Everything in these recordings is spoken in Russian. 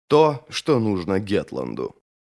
То, что нужно Гетланду.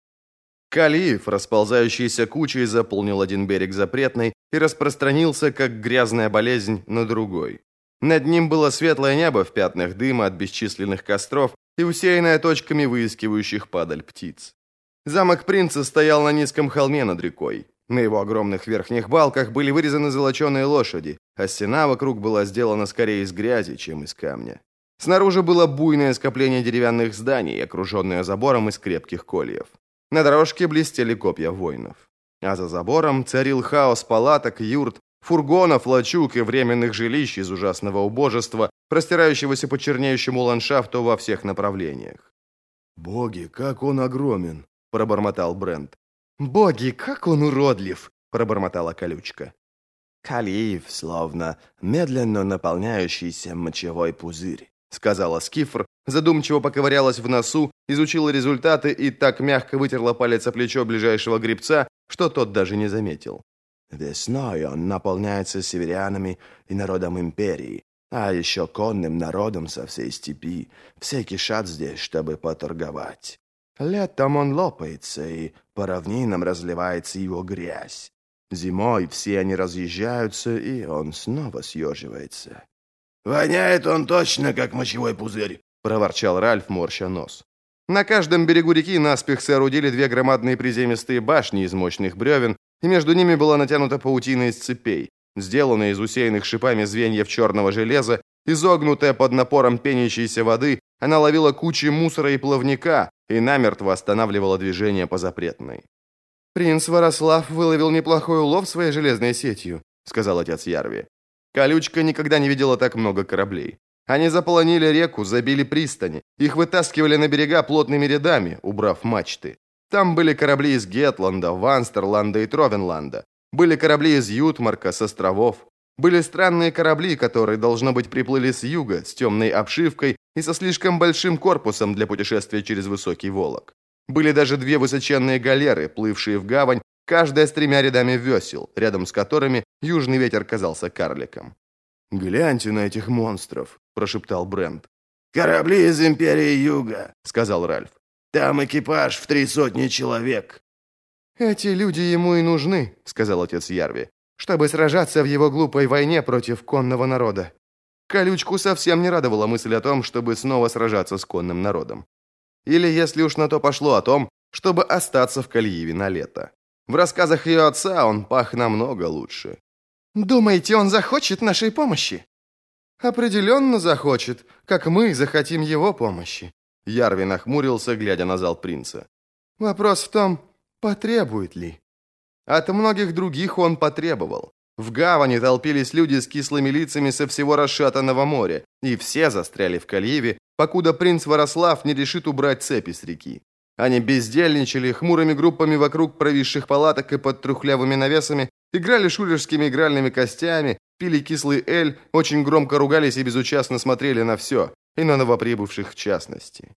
Калиев, расползающийся кучей, заполнил один берег Запретной и распространился, как грязная болезнь, на другой. Над ним было светлое небо в пятнах дыма от бесчисленных костров и усеянное точками выискивающих падаль птиц. Замок принца стоял на низком холме над рекой. На его огромных верхних балках были вырезаны золоченые лошади, а стена вокруг была сделана скорее из грязи, чем из камня. Снаружи было буйное скопление деревянных зданий, окруженное забором из крепких кольев. На дорожке блестели копья воинов. А за забором царил хаос палаток, юрт, фургонов, лачуг и временных жилищ из ужасного убожества, простирающегося по чернеющему ландшафту во всех направлениях. «Боги, как он огромен!» – пробормотал Брент. «Боги, как он уродлив!» – пробормотала Колючка. «Калиев, словно медленно наполняющийся мочевой пузырь», – сказала Скифр, задумчиво поковырялась в носу, изучила результаты и так мягко вытерла палец о плечо ближайшего гребца, что тот даже не заметил. «Весной он наполняется северянами и народом империи, а еще конным народом со всей степи. Все кишат здесь, чтобы поторговать. Летом он лопается, и по равнинам разливается его грязь. Зимой все они разъезжаются, и он снова съеживается». «Воняет он точно, как мочевой пузырь», – проворчал Ральф, морща нос. На каждом берегу реки наспех соорудили две громадные приземистые башни из мощных бревен, и между ними была натянута паутина из цепей, сделанная из усеянных шипами звеньев черного железа, изогнутая под напором пенящейся воды, она ловила кучи мусора и плавника и намертво останавливала движение по Запретной. «Принц Варослав выловил неплохой улов своей железной сетью», — сказал отец Ярви. Колючка никогда не видела так много кораблей. Они заполонили реку, забили пристани, их вытаскивали на берега плотными рядами, убрав мачты. Там были корабли из Гетланда, Ванстерланда и Тровенланда. Были корабли из Ютмарка, с островов. Были странные корабли, которые, должно быть, приплыли с юга, с темной обшивкой и со слишком большим корпусом для путешествия через высокий Волок. Были даже две высоченные галеры, плывшие в гавань, каждая с 3 рядами весел, рядом с которыми южный ветер казался карликом. «Гляньте на этих монстров», – прошептал Брент. «Корабли из Империи Юга», – сказал Ральф. «Там экипаж в 300 человек». «Эти люди ему и нужны», – сказал отец Ярви, «чтобы сражаться в его глупой войне против конного народа». Колючку совсем не радовала мысль о том, чтобы снова сражаться с конным народом. Или, если уж на то пошло, о том, чтобы остаться в Калиеве на лето. В рассказах ее отца он пах намного лучше. «Думаете, он захочет нашей помощи?» «Определенно захочет, как мы захотим его помощи», — Ярви нахмурился, глядя на зал принца. «Вопрос в том, потребует ли?» От многих других он потребовал. В гавани толпились люди с кислыми лицами со всего расшатанного моря, и все застряли в Калиеве, покуда принц Варослав не решит убрать цепи с реки. Они бездельничали хмурыми группами вокруг провисших палаток и под трухлявыми навесами, играли шулерскими игральными костями, пили кислый эль, очень громко ругались и безучастно смотрели на все, и на новоприбывших в частности.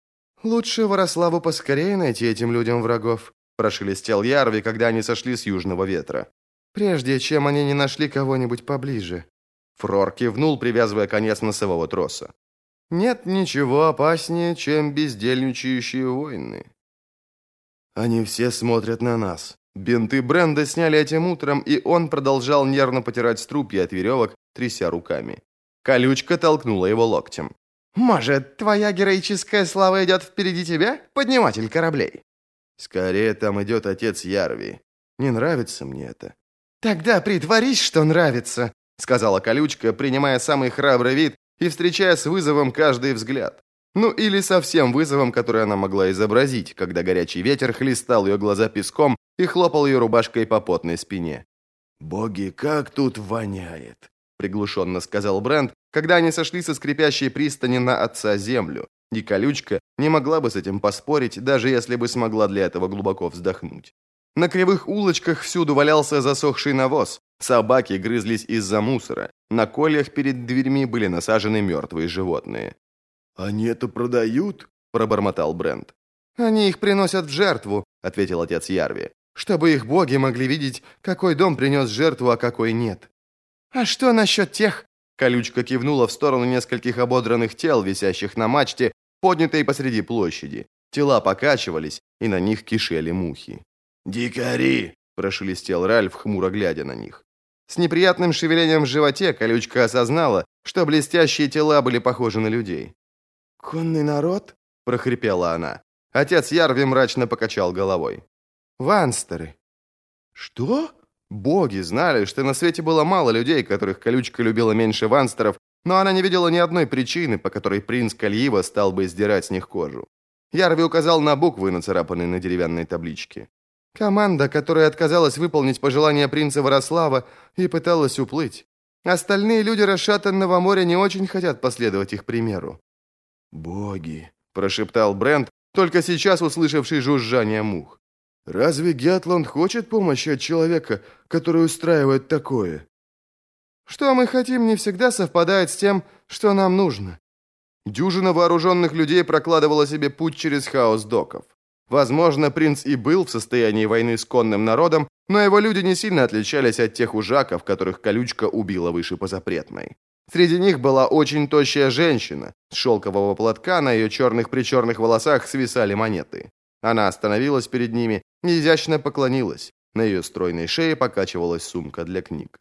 «Лучше Варославу поскорее найти этим людям врагов», прошелестел Ярви, когда они сошли с южного ветра. «Прежде чем они не нашли кого-нибудь поближе». Фрор кивнул, привязывая конец носового троса. «Нет ничего опаснее, чем бездельничающие воины». «Они все смотрят на нас». Бинты Бренда сняли этим утром, и он продолжал нервно потирать струпья от веревок, тряся руками. Колючка толкнула его локтем. «Может, твоя героическая слава идет впереди тебя, подниматель кораблей?» «Скорее там идет отец Ярви. Не нравится мне это». «Тогда притворись, что нравится», — сказала Колючка, принимая самый храбрый вид и встречая с вызовом каждый взгляд. Ну или со всем вызовом, который она могла изобразить, когда горячий ветер хлестал ее глаза песком и хлопал ее рубашкой по потной спине. «Боги, как тут воняет!» — приглушенно сказал Брент, когда они сошли со скрипящей пристани на отца землю, и Колючка не могла бы с этим поспорить, даже если бы смогла для этого глубоко вздохнуть. На кривых улочках всюду валялся засохший навоз, собаки грызлись из-за мусора, на кольях перед дверьми были насажены мертвые животные. «Они это продают?» – пробормотал Брент. «Они их приносят в жертву», – ответил отец Ярви, «чтобы их боги могли видеть, какой дом принес жертву, а какой нет». «А что насчет тех?» – Колючка кивнула в сторону нескольких ободранных тел, висящих на мачте, поднятые посреди площади. Тела покачивались, и на них кишели мухи. «Дикари!» – прошелестел Ральф, хмуро глядя на них. С неприятным шевелением в животе колючка осознала, что блестящие тела были похожи на людей. «Конный народ?» – прохрипела она. Отец Ярви мрачно покачал головой. «Ванстеры». «Что?» Боги знали, что на свете было мало людей, которых колючка любила меньше ванстеров, но она не видела ни одной причины, по которой принц Кальива стал бы сдирать с них кожу. Ярви указал на буквы, нацарапанные на деревянной табличке. Команда, которая отказалась выполнить пожелания принца Ворослава и пыталась уплыть. Остальные люди расшатанного моря не очень хотят последовать их примеру. «Боги!» – прошептал Брент, только сейчас услышавший жужжание мух. «Разве Гетланд хочет помощи от человека, который устраивает такое?» «Что мы хотим, не всегда совпадает с тем, что нам нужно». Дюжина вооруженных людей прокладывала себе путь через хаос доков. Возможно, принц и был в состоянии войны с конным народом, но его люди не сильно отличались от тех ужаков, которых колючка убила выше по запретной. Среди них была очень тощая женщина. С шелкового платка на ее черных-причерных волосах свисали монеты. Она остановилась перед ними и изящно поклонилась. На ее стройной шее покачивалась сумка для книг.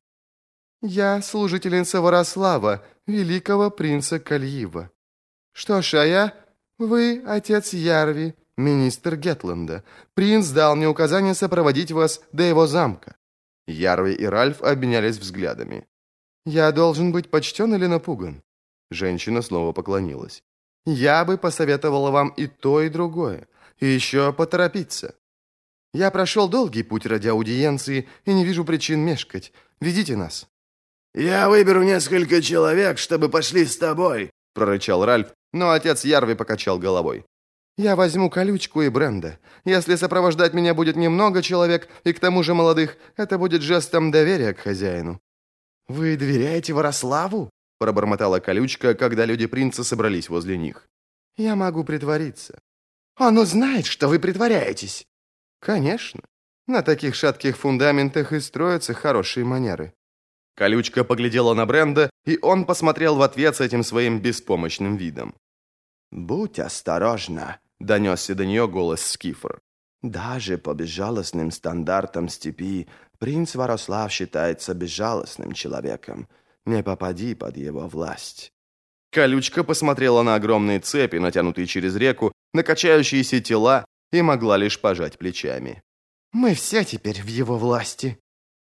«Я служительница Ворослава, великого принца Кальива. Что ж, а я? Вы отец Ярви, министр Гетланда. Принц дал мне указание сопроводить вас до его замка». Ярви и Ральф обменялись взглядами. «Я должен быть почтен или напуган?» Женщина снова поклонилась. «Я бы посоветовала вам и то, и другое. И еще поторопиться. Я прошел долгий путь ради аудиенции и не вижу причин мешкать. Ведите нас». «Я выберу несколько человек, чтобы пошли с тобой», – прорычал Ральф, но отец Ярви покачал головой. «Я возьму колючку и Бренда. Если сопровождать меня будет немного человек, и к тому же молодых, это будет жестом доверия к хозяину». «Вы доверяете Ворославу?» – пробормотала колючка, когда люди принца собрались возле них. «Я могу притвориться». «Он узнает, что вы притворяетесь». «Конечно. На таких шатких фундаментах и строятся хорошие манеры». Колючка поглядела на Бренда, и он посмотрел в ответ с этим своим беспомощным видом. «Будь осторожна», — донесся до нее голос Скифр. «Даже по безжалостным стандартам степи принц Ворослав считается безжалостным человеком. Не попади под его власть». Колючка посмотрела на огромные цепи, натянутые через реку, на качающиеся тела, и могла лишь пожать плечами. «Мы все теперь в его власти».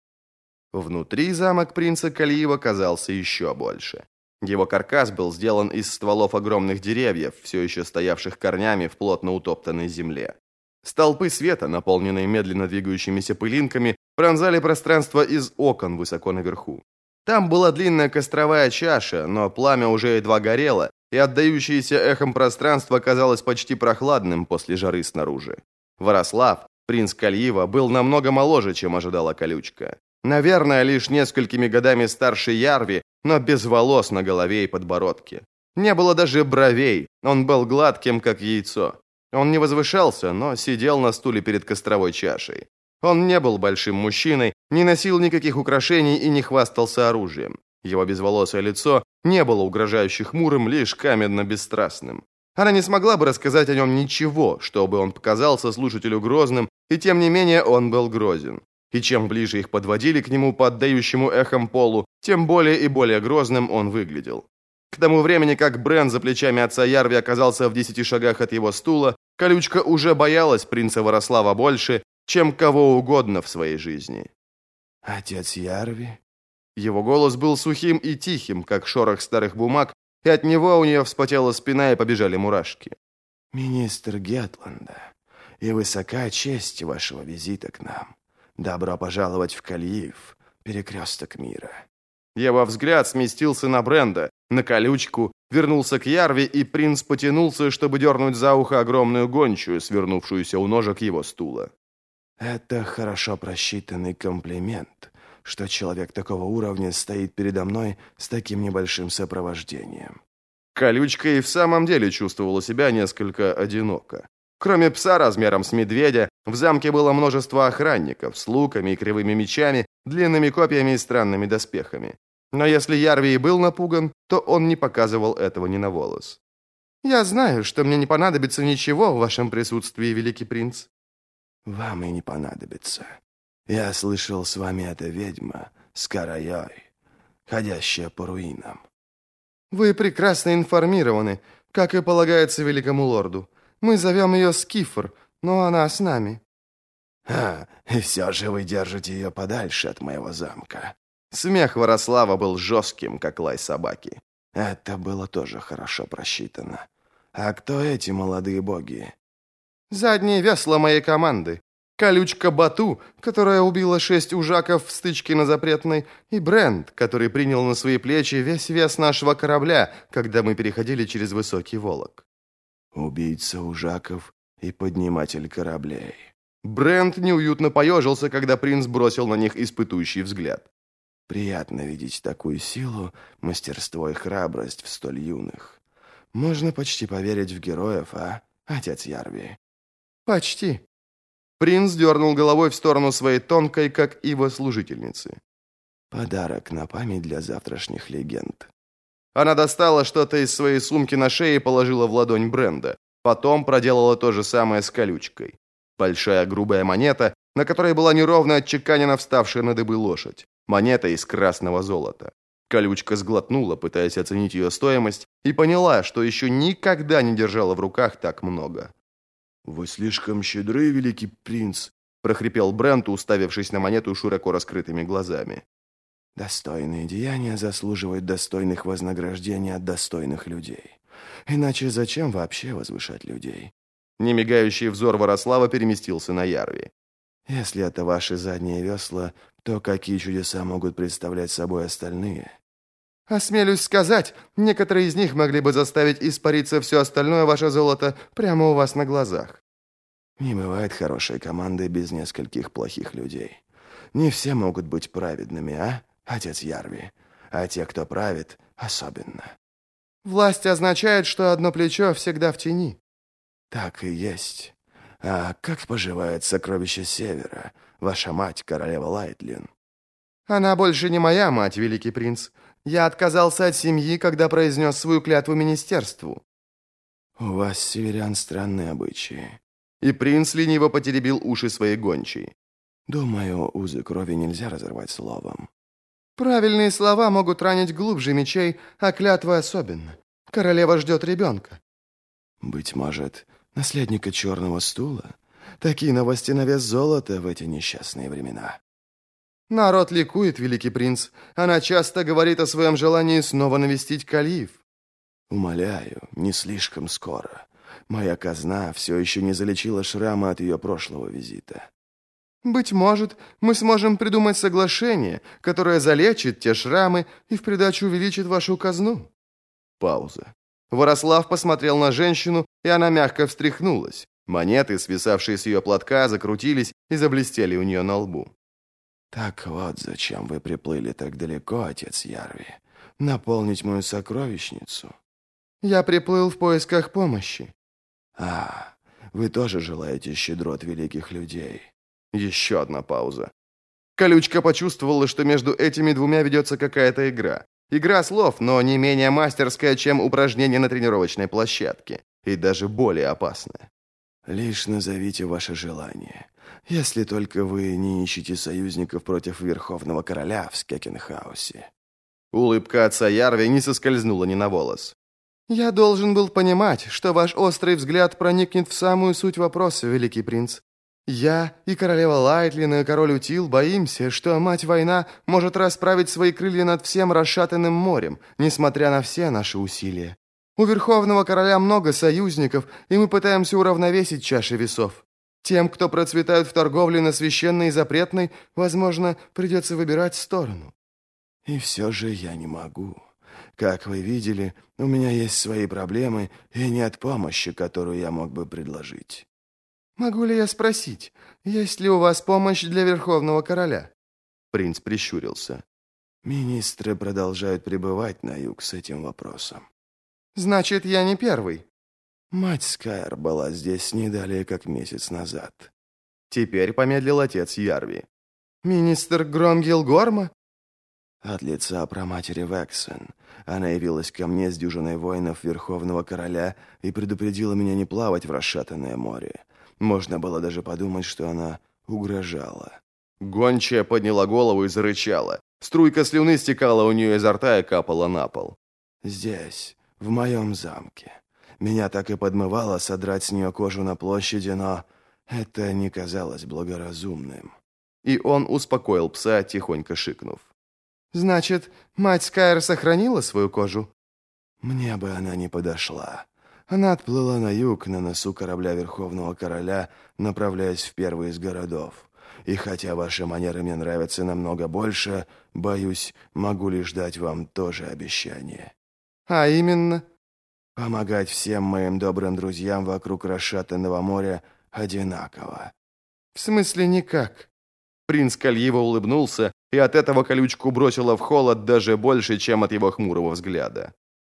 Внутри замок принца Кальива казался еще больше. Его каркас был сделан из стволов огромных деревьев, все еще стоявших корнями в плотно утоптанной земле. Столпы света, наполненные медленно двигающимися пылинками, пронзали пространство из окон высоко наверху. Там была длинная костровая чаша, но пламя уже едва горело, и отдающееся эхом пространство казалось почти прохладным после жары снаружи. Ворослав, принц Кальива, был намного моложе, чем ожидала колючка. Наверное, лишь несколькими годами старше Ярви, но без волос на голове и подбородке. Не было даже бровей, он был гладким, как яйцо. Он не возвышался, но сидел на стуле перед костровой чашей. Он не был большим мужчиной, не носил никаких украшений и не хвастался оружием. Его безволосое лицо не было угрожающе хмурым, лишь каменно-бесстрастным. Она не смогла бы рассказать о нем ничего, чтобы он показался слушателю грозным, и тем не менее он был грозен. И чем ближе их подводили к нему по отдающему эхом полу, тем более и более грозным он выглядел. К тому времени, как Брен за плечами отца Ярви оказался в 10 шагах от его стула, колючка уже боялась принца Ворослава больше, чем кого угодно в своей жизни. «Отец Ярви?» Его голос был сухим и тихим, как шорох старых бумаг, и от него у нее вспотела спина и побежали мурашки. «Министр Гетланда, и высока честь вашего визита к нам. Добро пожаловать в Кальив, перекресток мира». Его взгляд сместился на Бренда, на колючку, вернулся к Ярви, и принц потянулся, чтобы дернуть за ухо огромную гончую, свернувшуюся у ножек его стула. «Это хорошо просчитанный комплимент, что человек такого уровня стоит передо мной с таким небольшим сопровождением». Колючка и в самом деле чувствовала себя несколько одиноко. Кроме пса размером с медведя, в замке было множество охранников с луками и кривыми мечами, длинными копьями и странными доспехами. Но если Ярви и был напуган, то он не показывал этого ни на волос. Я знаю, что мне не понадобится ничего в вашем присутствии, великий принц». «Вам и не понадобится. Я слышал, с вами эта ведьма с Карайой, ходящая по руинам». «Вы прекрасно информированы, как и полагается великому лорду. Мы зовем ее Скифр, но она с нами». И все же вы держите ее подальше от моего замка». Смех Ворослава был жестким, как лай собаки. Это было тоже хорошо просчитано. А кто эти молодые боги? «Задние весла моей команды. Колючка Бату, которая убила 6 ужаков в стычке на Запретной, и Брент, который принял на свои плечи весь вес нашего корабля, когда мы переходили через Высокий Волок». Убийца ужаков и подниматель кораблей. Брент неуютно поежился, когда принц бросил на них испытующий взгляд. Приятно видеть такую силу, мастерство и храбрость в столь юных. Можно почти поверить в героев, отец Ярви? «Почти». Принц дернул головой в сторону своей тонкой, как ива, служительницы. Подарок на память для завтрашних легенд. Она достала что-то из своей сумки на шее и положила в ладонь Бренда. Потом проделала то же самое с колючкой. Большая грубая монета, на которой была неровно отчеканена вставшая на дыбы лошадь. Монета из красного золота. Колючка сглотнула, пытаясь оценить ее стоимость, и поняла, что еще никогда не держала в руках так много. «Вы слишком щедры, великий принц», — прохрипел Брент, уставившись на монету широко раскрытыми глазами. «Достойные деяния заслуживают достойных вознаграждений от достойных людей. Иначе зачем вообще возвышать людей?» Немигающий взор Ворослава переместился на Ярви. «Если это ваши задние весла, то какие чудеса могут представлять собой остальные?» «Осмелюсь сказать, некоторые из них могли бы заставить испариться все остальное ваше золото прямо у вас на глазах». «Не бывает хорошей команды без нескольких плохих людей. Не все могут быть праведными, отец Ярви? А те, кто правит, особенно». «Власть означает, что одно плечо всегда в тени». «Так и есть. А как поживает сокровище Севера, ваша мать, королева Лайтлин?» «Она больше не моя мать, великий принц. Я отказался от семьи, когда произнес свою клятву министерству». «У вас, северян, странные обычаи». И принц лениво потеребил уши своей гончей. «Думаю, узы крови нельзя разорвать словом». «Правильные слова могут ранить глубже мечей, а клятвы особенно. Королева ждет ребенка». «Быть может, наследника черного стула? Такие новости на вес золота в эти несчастные времена». «Народ ликует, великий принц. Она часто говорит о своем желании снова навестить Калиев». «Умоляю, не слишком скоро. Моя казна все еще не залечила шрамы от ее прошлого визита». «Быть может, мы сможем придумать соглашение, которое залечит те шрамы и в придачу увеличит вашу казну». Пауза. Ворослав посмотрел на женщину, и она мягко встряхнулась. Монеты, свисавшие с ее платка, закрутились и заблестели у нее на лбу. «Так вот, зачем вы приплыли так далеко, отец Ярви? Наполнить мою сокровищницу?» «Я приплыл в поисках помощи». Вы тоже желаете щедрот великих людей?» Еще одна пауза. Колючка почувствовала, что между этими двумя ведется какая-то игра. Игра слов, но не менее мастерская, чем упражнение на тренировочной площадке. И даже более опасная. «Лишь назовите ваше желание. Если только вы не ищете союзников против Верховного Короля в Скекенхаусе». Улыбка отца Ярви не соскользнула ни на волос. «Я должен был понимать, что ваш острый взгляд проникнет в самую суть вопроса, великий принц. Я и королева Лайтлин и король Утил боимся, что мать-война может расправить свои крылья над всем расшатанным морем, несмотря на все наши усилия. У Верховного Короля много союзников, и мы пытаемся уравновесить чаши весов. Тем, кто процветают в торговле на священной и запретной, возможно, придется выбирать сторону». «И все же я не могу. Как вы видели, у меня есть свои проблемы, и нет помощи, которую я мог бы предложить». «Могу ли я спросить, есть ли у вас помощь для Верховного Короля?» Принц прищурился. «Министры продолжают пребывать на юг с этим вопросом». «Значит, я не первый». «Мать Скайр была здесь не далее, как месяц назад». Теперь помедлил отец Ярви. «Министр Громгил Горма?» От лица праматери Вексен. Она явилась ко мне с дюжиной воинов Верховного Короля и предупредила меня не плавать в расшатанное море. Можно было даже подумать, что она угрожала. Гончая подняла голову и зарычала. Струйка слюны стекала у нее изо рта и капала на пол. «Здесь, в моем замке. Меня так и подмывало содрать с нее кожу на площади, но это не казалось благоразумным». И он успокоил пса, тихонько шикнув. «Значит, мать Скайр сохранила свою кожу?» «Мне бы она не подошла. Она отплыла на юг на носу корабля Верховного Короля, направляясь в первый из городов. И хотя ваши манеры мне нравятся намного больше, боюсь, могу лишь дать вам тоже обещание». «А именно?» «Помогать всем моим добрым друзьям вокруг расшатанного моря одинаково». «В смысле никак?» Принц Кальива улыбнулся, и от этого колючку бросило в холод даже больше, чем от его хмурого взгляда.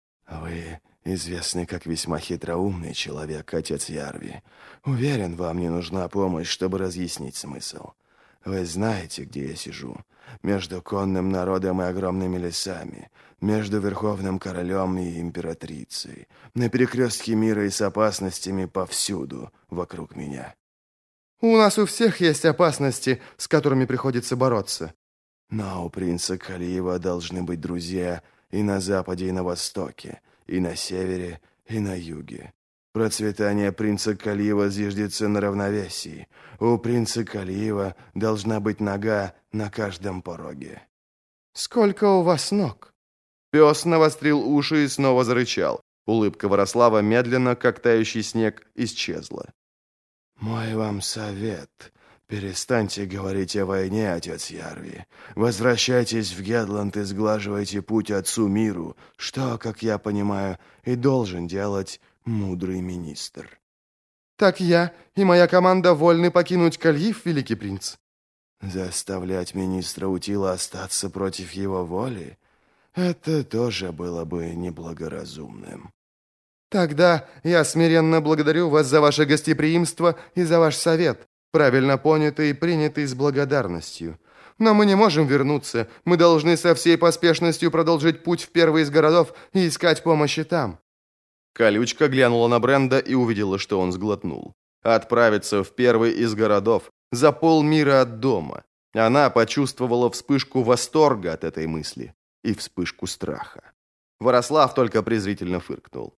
«Вы известны как весьма хитроумный человек, отец Ярви. Уверен, вам не нужна помощь, чтобы разъяснить смысл. Вы знаете, где я сижу. Между конным народом и огромными лесами. Между Верховным Королем и Императрицей. На перекрестке мира и с опасностями повсюду вокруг меня». «У нас у всех есть опасности, с которыми приходится бороться». «Но у принца Калиева должны быть друзья и на западе, и на востоке, и на севере, и на юге. Процветание принца Калиева зиждется на равновесии. У принца Калиева должна быть нога на каждом пороге». «Сколько у вас ног?» Пес навострил уши и снова зарычал. Улыбка Ворослава медленно, как тающий снег, исчезла. «Мой вам совет. Перестаньте говорить о войне, отец Ярви. Возвращайтесь в Гедланд и сглаживайте путь отцу миру, что, как я понимаю, и должен делать мудрый министр». «Так я и моя команда вольны покинуть Кальив, великий принц?» Заставлять министра Утила остаться против его воли? Это тоже было бы неблагоразумным. «Тогда я смиренно благодарю вас за ваше гостеприимство и за ваш совет, правильно понятый и принятый с благодарностью. Но мы не можем вернуться, мы должны со всей поспешностью продолжить путь в первый из городов и искать помощи там». Колючка глянула на Бренда и увидела, что он сглотнул. Отправиться в первый из городов, за полмира от дома. Она почувствовала вспышку восторга от этой мысли и вспышку страха. Ворослав только презрительно фыркнул.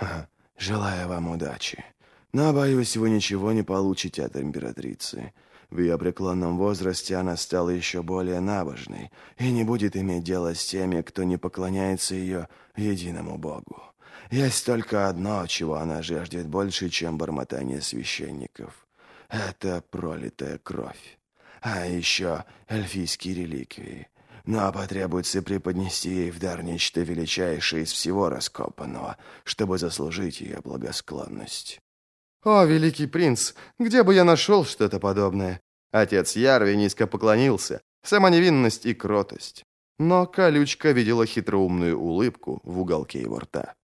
«Желаю вам удачи. Но, боюсь, вы ничего не получите от императрицы. В ее преклонном возрасте она стала еще более набожной и не будет иметь дело с теми, кто не поклоняется ее единому Богу. Есть только одно, чего она жаждет больше, чем бормотание священников. Это пролитая кровь. А еще эльфийские реликвии. Но потребуется преподнести ей в дар нечто величайшее из всего раскопанного, чтобы заслужить ее благосклонность». «О, великий принц, где бы я нашел что-то подобное?» Отец Ярви низко поклонился. Сама невинность и кротость. Но колючка видела хитроумную улыбку в уголке его рта.